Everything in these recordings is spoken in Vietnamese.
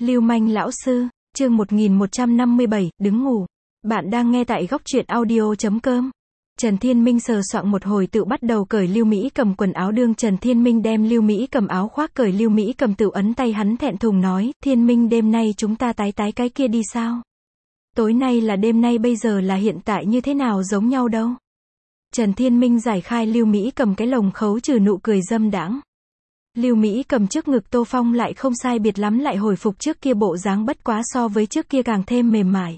Lưu manh lão sư, chương 1157, đứng ngủ. Bạn đang nghe tại góc truyện audio.com. Trần Thiên Minh sờ soạng một hồi tự bắt đầu cởi Lưu Mỹ Cầm quần áo. Đương Trần Thiên Minh đem Lưu Mỹ Cầm áo khoác cởi, Lưu Mỹ Cầm tự ấn tay hắn thẹn thùng nói, Thiên Minh đêm nay chúng ta tái cái kia đi sao? Tối nay là đêm nay, bây giờ là hiện tại, như thế nào giống nhau đâu? Trần Thiên Minh giải khai Lưu Mỹ Cầm cái lồng khấu trừ nụ cười dâm đãng. Lưu Mỹ Cầm trước ngực Tô Phong lại không sai biệt lắm, lại hồi phục trước kia bộ dáng, bất quá so với trước kia càng thêm mềm mại.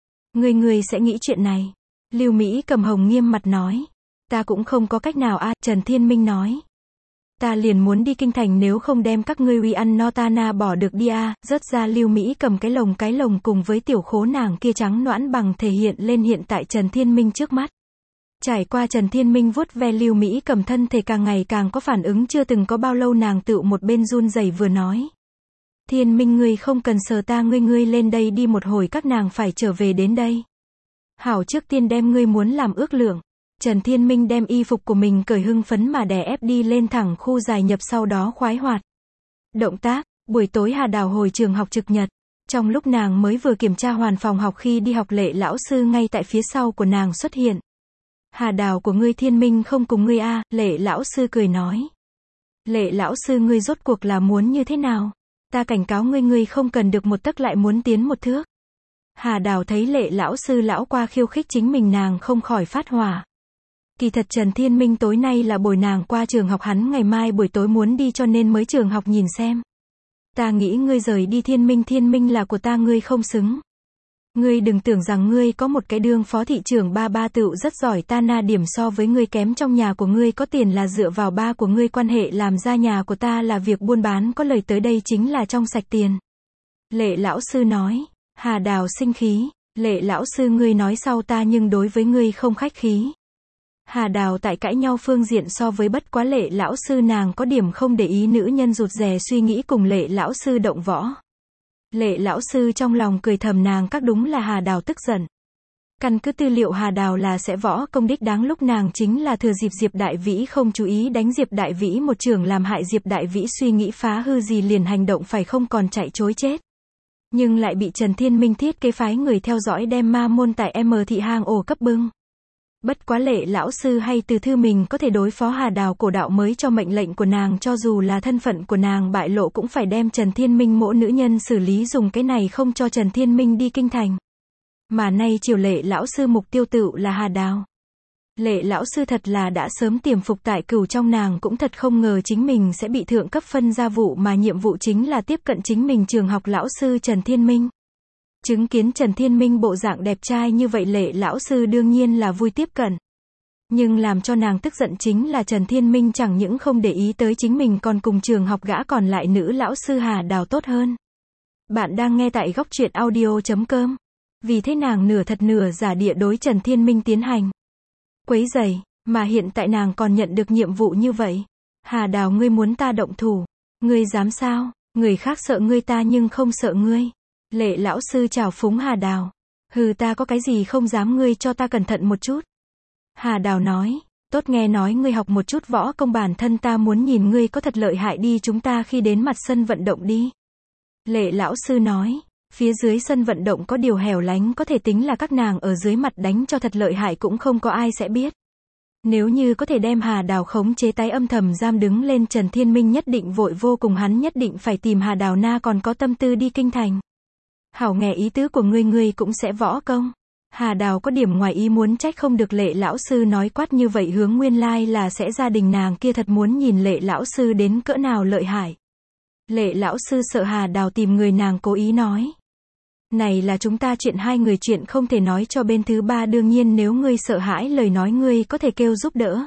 Ngươi sẽ nghĩ chuyện này. Lưu Mỹ Cầm hồng nghiêm mặt nói. Ta cũng không có cách nào a. Trần Thiên Minh nói. Ta liền muốn đi kinh thành, nếu không đem các ngươi uy ăn no ta na bỏ được đi a. Rớt ra Lưu Mỹ Cầm cái lồng cùng với tiểu khố nàng kia trắng nõn bằng thể hiện lên hiện tại Trần Thiên Minh trước mắt. Trải qua Trần Thiên Minh vuốt ve Lưu Mỹ Cầm thân thể càng ngày càng có phản ứng, chưa từng có bao lâu nàng tựu một bên run rẩy vừa nói. Thiên Minh ngươi không cần sờ ta, ngươi lên đây đi một hồi, các nàng phải trở về đến đây. Hảo, trước tiên đem ngươi muốn làm ước lượng. Trần Thiên Minh đem y phục của mình cởi, hưng phấn mà đè ép đi lên thẳng khu dài nhập, sau đó khoái hoạt. Động tác, buổi tối Hà Đào hồi trường học trực nhật. Trong lúc nàng mới vừa kiểm tra hoàn phòng học khi đi học, Lệ lão sư ngay tại phía sau của nàng xuất hiện. Hà Đào của ngươi Thiên Minh không cùng ngươi a. Lệ lão sư cười nói. Lệ lão sư, ngươi rốt cuộc là muốn như thế nào? Ta cảnh cáo ngươi không cần được một tấc lại muốn tiến một thước. Hà Đào thấy Lệ lão sư lão qua khiêu khích chính mình, nàng không khỏi phát hỏa. Kỳ thật Trần Thiên Minh tối nay là bồi nàng qua trường học, hắn ngày mai buổi tối muốn đi cho nên mới trường học nhìn xem. Ta nghĩ ngươi rời đi Thiên Minh là của ta, ngươi không xứng. Ngươi đừng tưởng rằng ngươi có một cái đương phó thị trưởng ba tựu rất giỏi, ta na điểm so với ngươi kém. Trong nhà của ngươi có tiền là dựa vào ba của ngươi quan hệ làm ra, nhà của ta là việc buôn bán có lời, tới đây chính là trong sạch tiền. Lệ lão sư nói. Hà Đào sinh khí. Lệ lão sư, ngươi nói sau ta nhưng đối với ngươi không khách khí. Hà Đào tại cãi nhau phương diện so với bất quá Lệ lão sư nàng có điểm không để ý, nữ nhân rụt rè suy nghĩ cùng Lệ lão sư động võ. Lệ lão sư trong lòng cười thầm, nàng các đúng là Hà Đào tức giận. Căn cứ tư liệu, Hà Đào là sẽ võ công đích đáng, lúc nàng chính là thừa dịp Diệp Đại Vĩ không chú ý đánh Diệp Đại Vĩ một chưởng, làm hại Diệp Đại Vĩ suy nghĩ phá hư gì liền hành động phải không, còn chạy chối chết. Nhưng lại bị Trần Thiên Minh thiết kế phái người theo dõi, đem ma môn tại M thị hang ổ cấp bưng. Bất quá Lệ lão sư hay từ thư mình có thể đối phó Hà Đào, cổ đạo mới cho mệnh lệnh của nàng, cho dù là thân phận của nàng bại lộ cũng phải đem Trần Thiên Minh mỗi nữ nhân xử lý, dùng cái này không cho Trần Thiên Minh đi kinh thành. Mà nay chiều Lệ lão sư mục tiêu tựu là Hà Đào. Lệ lão sư thật là đã sớm tiềm phục tại Cửu trong, nàng cũng thật không ngờ chính mình sẽ bị thượng cấp phân ra vụ, mà nhiệm vụ chính là tiếp cận chính mình trường học lão sư Trần Thiên Minh. Chứng kiến Trần Thiên Minh bộ dạng đẹp trai như vậy, Lệ lão sư đương nhiên là vui tiếp cận. Nhưng làm cho nàng tức giận chính là Trần Thiên Minh chẳng những không để ý tới chính mình, còn cùng trường học gã còn lại nữ lão sư Hà Đào tốt hơn. Bạn đang nghe tại góc truyện audio.com. Vì thế nàng nửa thật nửa giả địa đối Trần Thiên Minh tiến hành quấy rầy, mà hiện tại nàng còn nhận được nhiệm vụ như vậy. Hà Đào, ngươi muốn ta động thủ? Ngươi dám sao? Người khác sợ ngươi, ta nhưng không sợ ngươi. Lệ lão sư chào phúng Hà Đào. Hừ, ta có cái gì không dám, ngươi cho ta cẩn thận một chút. Hà Đào nói. Tốt, nghe nói ngươi học một chút võ công, bản thân ta muốn nhìn ngươi có thật lợi hại, đi chúng ta khi đến mặt sân vận động đi. Lệ lão sư nói. Phía dưới sân vận động có điều hẻo lánh, có thể tính là các nàng ở dưới mặt đánh cho thật lợi hại cũng không có ai sẽ biết. Nếu như có thể đem Hà Đào khống chế, tái âm thầm giam đứng lên, Trần Thiên Minh nhất định vội vô cùng, hắn nhất định phải tìm Hà Đào, na còn có tâm tư đi kinh thành. Hảo, nghe ý tứ của ngươi cũng sẽ võ công. Hà Đào có điểm ngoài ý muốn, trách không được Lệ lão sư nói quát như vậy, hướng nguyên lai là sẽ gia đình nàng kia thật muốn nhìn Lệ lão sư đến cỡ nào lợi hại. Lệ lão sư sợ Hà Đào tìm người, nàng cố ý nói. Này là chúng ta chuyện hai người, chuyện không thể nói cho bên thứ ba, đương nhiên nếu ngươi sợ hãi lời nói, ngươi có thể kêu giúp đỡ.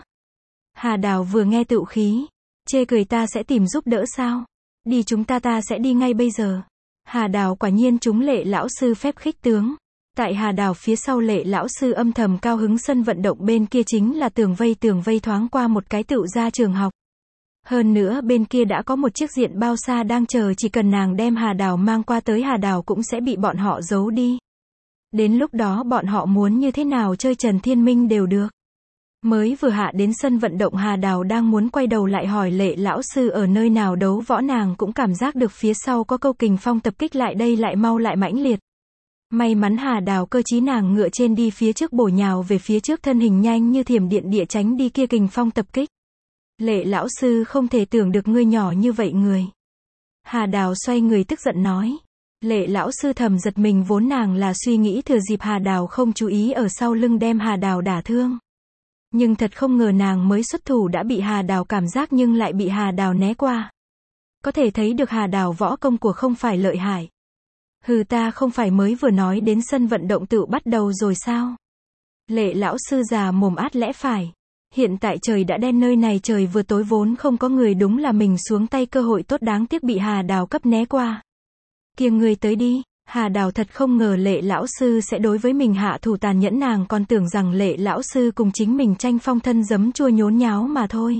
Hà Đào vừa nghe tựu khí. Chê cười, ta sẽ tìm giúp đỡ sao? Đi, chúng ta sẽ đi ngay bây giờ. Hà Đào quả nhiên trúng Lệ lão sư phép khích tướng. Tại Hà Đào phía sau, Lệ lão sư âm thầm cao hứng, sân vận động bên kia chính là tường vây thoáng qua một cái tựu ra trường học. Hơn nữa bên kia đã có một chiếc diện bao xa đang chờ, chỉ cần nàng đem Hà Đào mang qua tới, Hà Đào cũng sẽ bị bọn họ giấu đi. Đến lúc đó bọn họ muốn như thế nào chơi Trần Thiên Minh đều được. Mới vừa hạ đến sân vận động Hà Đào đang muốn quay đầu lại hỏi Lệ lão sư ở nơi nào đấu võ, nàng cũng cảm giác được phía sau có câu kình phong tập kích lại đây, lại mau lại mãnh liệt. May mắn Hà Đào cơ trí, nàng ngựa trên đi phía trước bổ nhào về phía trước, thân hình nhanh như thiểm điện địa tránh đi kia kình phong tập kích. Lệ lão sư, không thể tưởng được ngươi nhỏ như vậy người. Hà Đào xoay người tức giận nói. Lệ lão sư thầm giật mình, vốn nàng là suy nghĩ thừa dịp Hà Đào không chú ý ở sau lưng đem Hà Đào đả thương. Nhưng thật không ngờ nàng mới xuất thủ đã bị Hà Đào cảm giác, nhưng lại bị Hà Đào né qua. Có thể thấy được Hà Đào võ công của không phải lợi hại. Hừ, ta không phải mới vừa nói đến sân vận động tự bắt đầu rồi sao? Lệ lão sư già mồm át lẽ phải. Hiện tại trời đã đen, nơi này trời vừa tối vốn không có người, đúng là mình xuống tay cơ hội tốt, đáng tiếc bị Hà Đào cấp né qua. Kia ngươi tới đi. Hà Đào thật không ngờ Lệ lão sư sẽ đối với mình hạ thủ tàn nhẫn, nàng còn tưởng rằng Lệ lão sư cùng chính mình tranh phong thân giấm chua nhốn nháo mà thôi.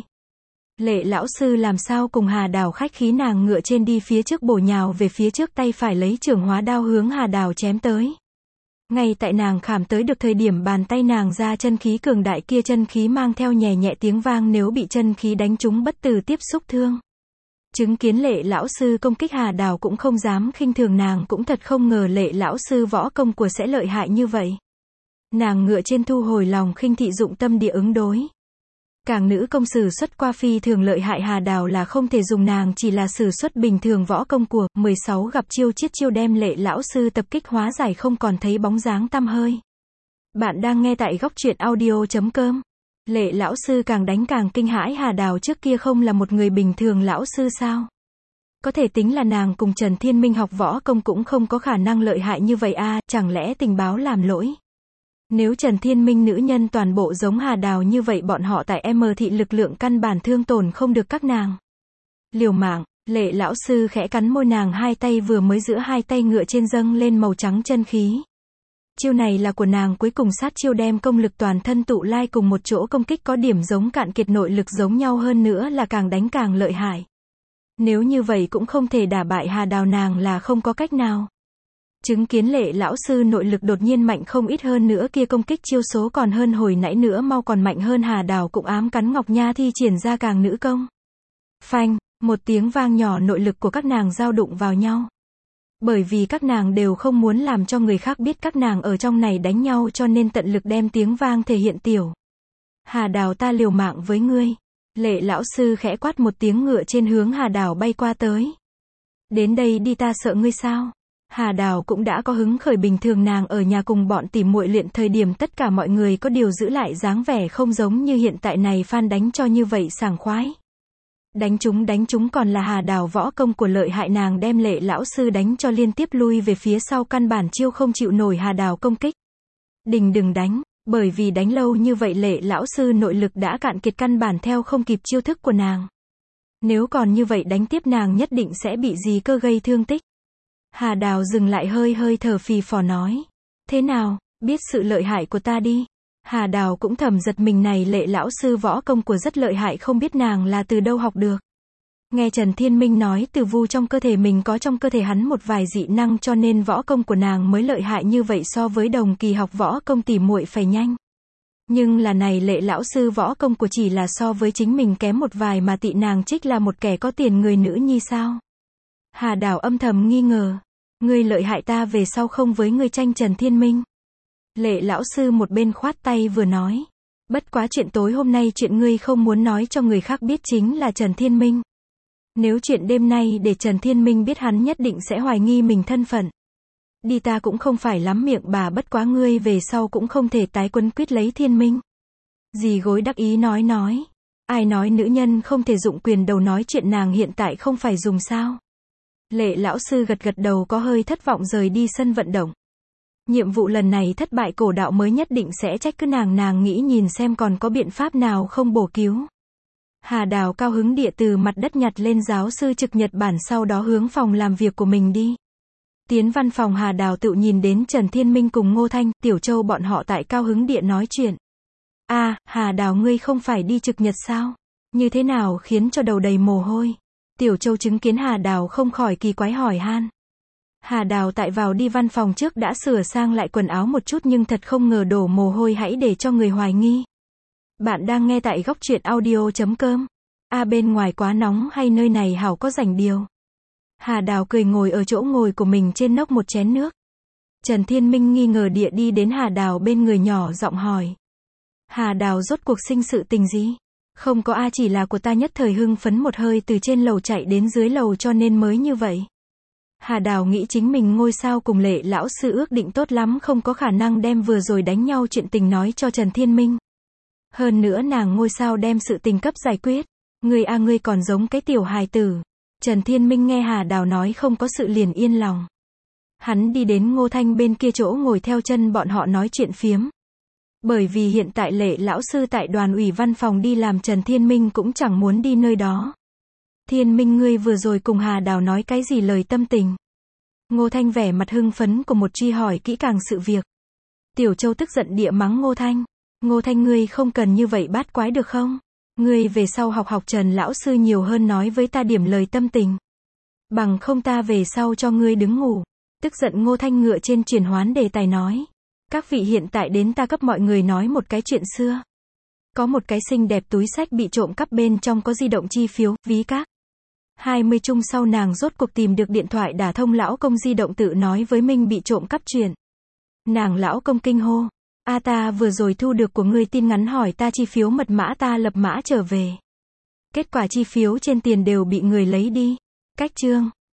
Lệ lão sư làm sao cùng Hà Đào khách khí, nàng ngựa trên đi phía trước bổ nhào về phía trước, tay phải lấy chưởng hóa đao hướng Hà Đào chém tới. Ngay tại nàng khảm tới được thời điểm, bàn tay nàng ra chân khí cường đại, kia chân khí mang theo nhẹ nhẹ tiếng vang, nếu bị chân khí đánh trúng bất tử tiếp xúc thương. Chứng kiến Lệ lão sư công kích, Hà Đào cũng không dám khinh thường, nàng cũng thật không ngờ Lệ lão sư võ công của sẽ lợi hại như vậy. Nàng ngựa trên thu hồi lòng khinh thị, dụng tâm địa ứng đối. Càng nữ công sử xuất qua phi thường lợi hại, Hà Đào là không thể dùng, nàng chỉ là sử xuất bình thường võ công của 16 gặp chiêu, chiết chiêu đem Lệ lão sư tập kích hóa giải, không còn thấy bóng dáng tăm hơi. Bạn đang nghe tại góc truyện audio.com. Lệ lão sư càng đánh càng kinh hãi, Hà Đào trước kia không là một người bình thường lão sư sao? Có thể tính là nàng cùng Trần Thiên Minh học võ công cũng không có khả năng lợi hại như vậy a, chẳng lẽ tình báo làm lỗi? Nếu Trần Thiên Minh nữ nhân toàn bộ giống Hà Đào như vậy, bọn họ tại M thị lực lượng căn bản thương tổn không được các nàng. Liều mạng, Lệ lão sư khẽ cắn môi, nàng hai tay vừa mới giữa hai tay ngựa trên dâng lên màu trắng chân khí. Chiêu này là của nàng cuối cùng sát chiêu, đem công lực toàn thân tụ lai cùng một chỗ công kích, có điểm giống cạn kiệt, nội lực giống nhau, hơn nữa là càng đánh càng lợi hại. Nếu như vậy cũng không thể đả bại Hà Đào, nàng là không có cách nào. Chứng kiến Lệ lão sư nội lực đột nhiên mạnh không ít, hơn nữa kia công kích chiêu số còn hơn hồi nãy nữa, mau còn mạnh hơn, Hà Đào cũng ám cắn ngọc nha thi triển ra càng nữ công. Phanh, một tiếng vang nhỏ, nội lực của các nàng giao đụng vào nhau. Bởi vì các nàng đều không muốn làm cho người khác biết các nàng ở trong này đánh nhau, cho nên tận lực đem tiếng vang thể hiện tiểu. Hà Đào, ta liều mạng với ngươi. Lệ lão sư khẽ quát một tiếng, ngựa trên hướng Hà Đào bay qua tới. Đến đây đi, ta sợ ngươi sao? Hà Đào cũng đã có hứng khởi, bình thường nàng ở nhà cùng bọn tỉ muội luyện thời điểm tất cả mọi người có điều giữ lại dáng vẻ, không giống như hiện tại này phan đánh cho như vậy sảng khoái. Đánh chúng còn là Hà Đào võ công của lợi hại, nàng đem Lệ lão sư đánh cho liên tiếp lui về phía sau, căn bản chiêu không chịu nổi Hà Đào công kích. Đừng đánh, bởi vì đánh lâu như vậy Lệ lão sư nội lực đã cạn kiệt, căn bản theo không kịp chiêu thức của nàng. Nếu còn như vậy đánh tiếp, nàng nhất định sẽ bị gì cơ gây thương tích. Hà Đào dừng lại, hơi thở phì phò nói. Thế nào, biết sự lợi hại của ta đi. Hà Đào cũng thầm giật mình, này Lệ lão sư võ công của rất lợi hại, không biết nàng là từ đâu học được. Nghe Trần Thiên Minh nói từ vu trong cơ thể mình có trong cơ thể hắn một vài dị năng, cho nên võ công của nàng mới lợi hại như vậy, so với đồng kỳ học võ công tỉ muội phải nhanh. Nhưng là này Lệ lão sư võ công của chỉ là so với chính mình kém một vài mà tị nàng trích là một kẻ có tiền người nữ nhi sao? Hà Đào âm thầm nghi ngờ. Ngươi lợi hại, ta về sau không với ngươi tranh Trần Thiên Minh. Lệ lão sư một bên khoát tay vừa nói. Bất quá chuyện tối hôm nay, chuyện ngươi không muốn nói cho người khác biết chính là Trần Thiên Minh. Nếu chuyện đêm nay để Trần Thiên Minh biết, hắn nhất định sẽ hoài nghi mình thân phận. Đi, ta cũng không phải lắm miệng bà, bất quá ngươi về sau cũng không thể tái quấn quýt lấy Thiên Minh. Dì gối đắc ý nói. Ai nói nữ nhân không thể dụng quyền đầu nói chuyện, nàng hiện tại không phải dùng sao? Lệ lão sư gật đầu, có hơi thất vọng rời đi sân vận động. Nhiệm vụ lần này thất bại, cổ đạo mới nhất định sẽ trách cứ nàng nghĩ nhìn xem còn có biện pháp nào không bổ cứu. Hà Đào cao hứng địa từ mặt đất nhặt lên giáo sư trực Nhật Bản, sau đó hướng phòng làm việc của mình đi. Tiến văn phòng, Hà Đào tự nhìn đến Trần Thiên Minh cùng Ngô Thanh, Tiểu Châu bọn họ tại cao hứng địa nói chuyện. Hà Đào, ngươi không phải đi trực Nhật sao? Như thế nào khiến cho đầu đầy mồ hôi? Tiểu Châu chứng kiến Hà Đào không khỏi kỳ quái hỏi han. Hà Đào tại vào đi văn phòng trước đã sửa sang lại quần áo một chút, nhưng thật không ngờ đổ mồ hôi hãy để cho người hoài nghi. Bạn đang nghe tại góc truyện audio.com. Bên ngoài quá nóng hay nơi này hảo có rảnh điều? Hà Đào cười ngồi ở chỗ ngồi của mình trên nốc một chén nước. Trần Thiên Minh nghi ngờ địa đi đến Hà Đào bên người nhỏ giọng hỏi. Hà Đào rốt cuộc sinh sự tình gì? Không có chỉ là của ta nhất thời hưng phấn một hơi từ trên lầu chạy đến dưới lầu cho nên mới như vậy. Hà Đào nghĩ chính mình ngôi sao cùng Lệ lão sư ước định tốt lắm không có khả năng đem vừa rồi đánh nhau chuyện tình nói cho Trần Thiên Minh. Hơn nữa nàng ngôi sao đem sự tình cấp giải quyết. Ngươi còn giống cái tiểu hài tử. Trần Thiên Minh nghe Hà Đào nói không có sự liền yên lòng. Hắn đi đến Ngô Thanh bên kia chỗ ngồi theo chân bọn họ nói chuyện phiếm. Bởi vì hiện tại Lệ lão sư tại đoàn ủy văn phòng đi làm, Trần Thiên Minh cũng chẳng muốn đi nơi đó. Thiên Minh, ngươi vừa rồi cùng Hà Đào nói cái gì lời tâm tình? Ngô Thanh vẻ mặt hưng phấn của một truy hỏi kỹ càng sự việc. Tiểu Châu tức giận địa mắng Ngô Thanh. Ngô Thanh, ngươi không cần như vậy bát quái được không? Ngươi về sau học Trần lão sư nhiều hơn nói với ta điểm lời tâm tình. Bằng không ta về sau cho ngươi đứng ngủ. Tức giận Ngô Thanh ngựa trên chuyển hoán đề tài nói. Các vị, hiện tại đến ta cấp mọi người nói một cái chuyện xưa. Có một cái xinh đẹp túi sách bị trộm cắp, bên trong có di động, chi phiếu, ví các. 20 chung sau nàng rốt cuộc tìm được điện thoại đả thông lão công di động, tự nói với Minh bị trộm cắp chuyện. Nàng lão công kinh hô. Ta vừa rồi thu được của ngươi tin nhắn hỏi ta chi phiếu mật mã, ta lập mã trở về. Kết quả chi phiếu trên tiền đều bị người lấy đi. Cách chương.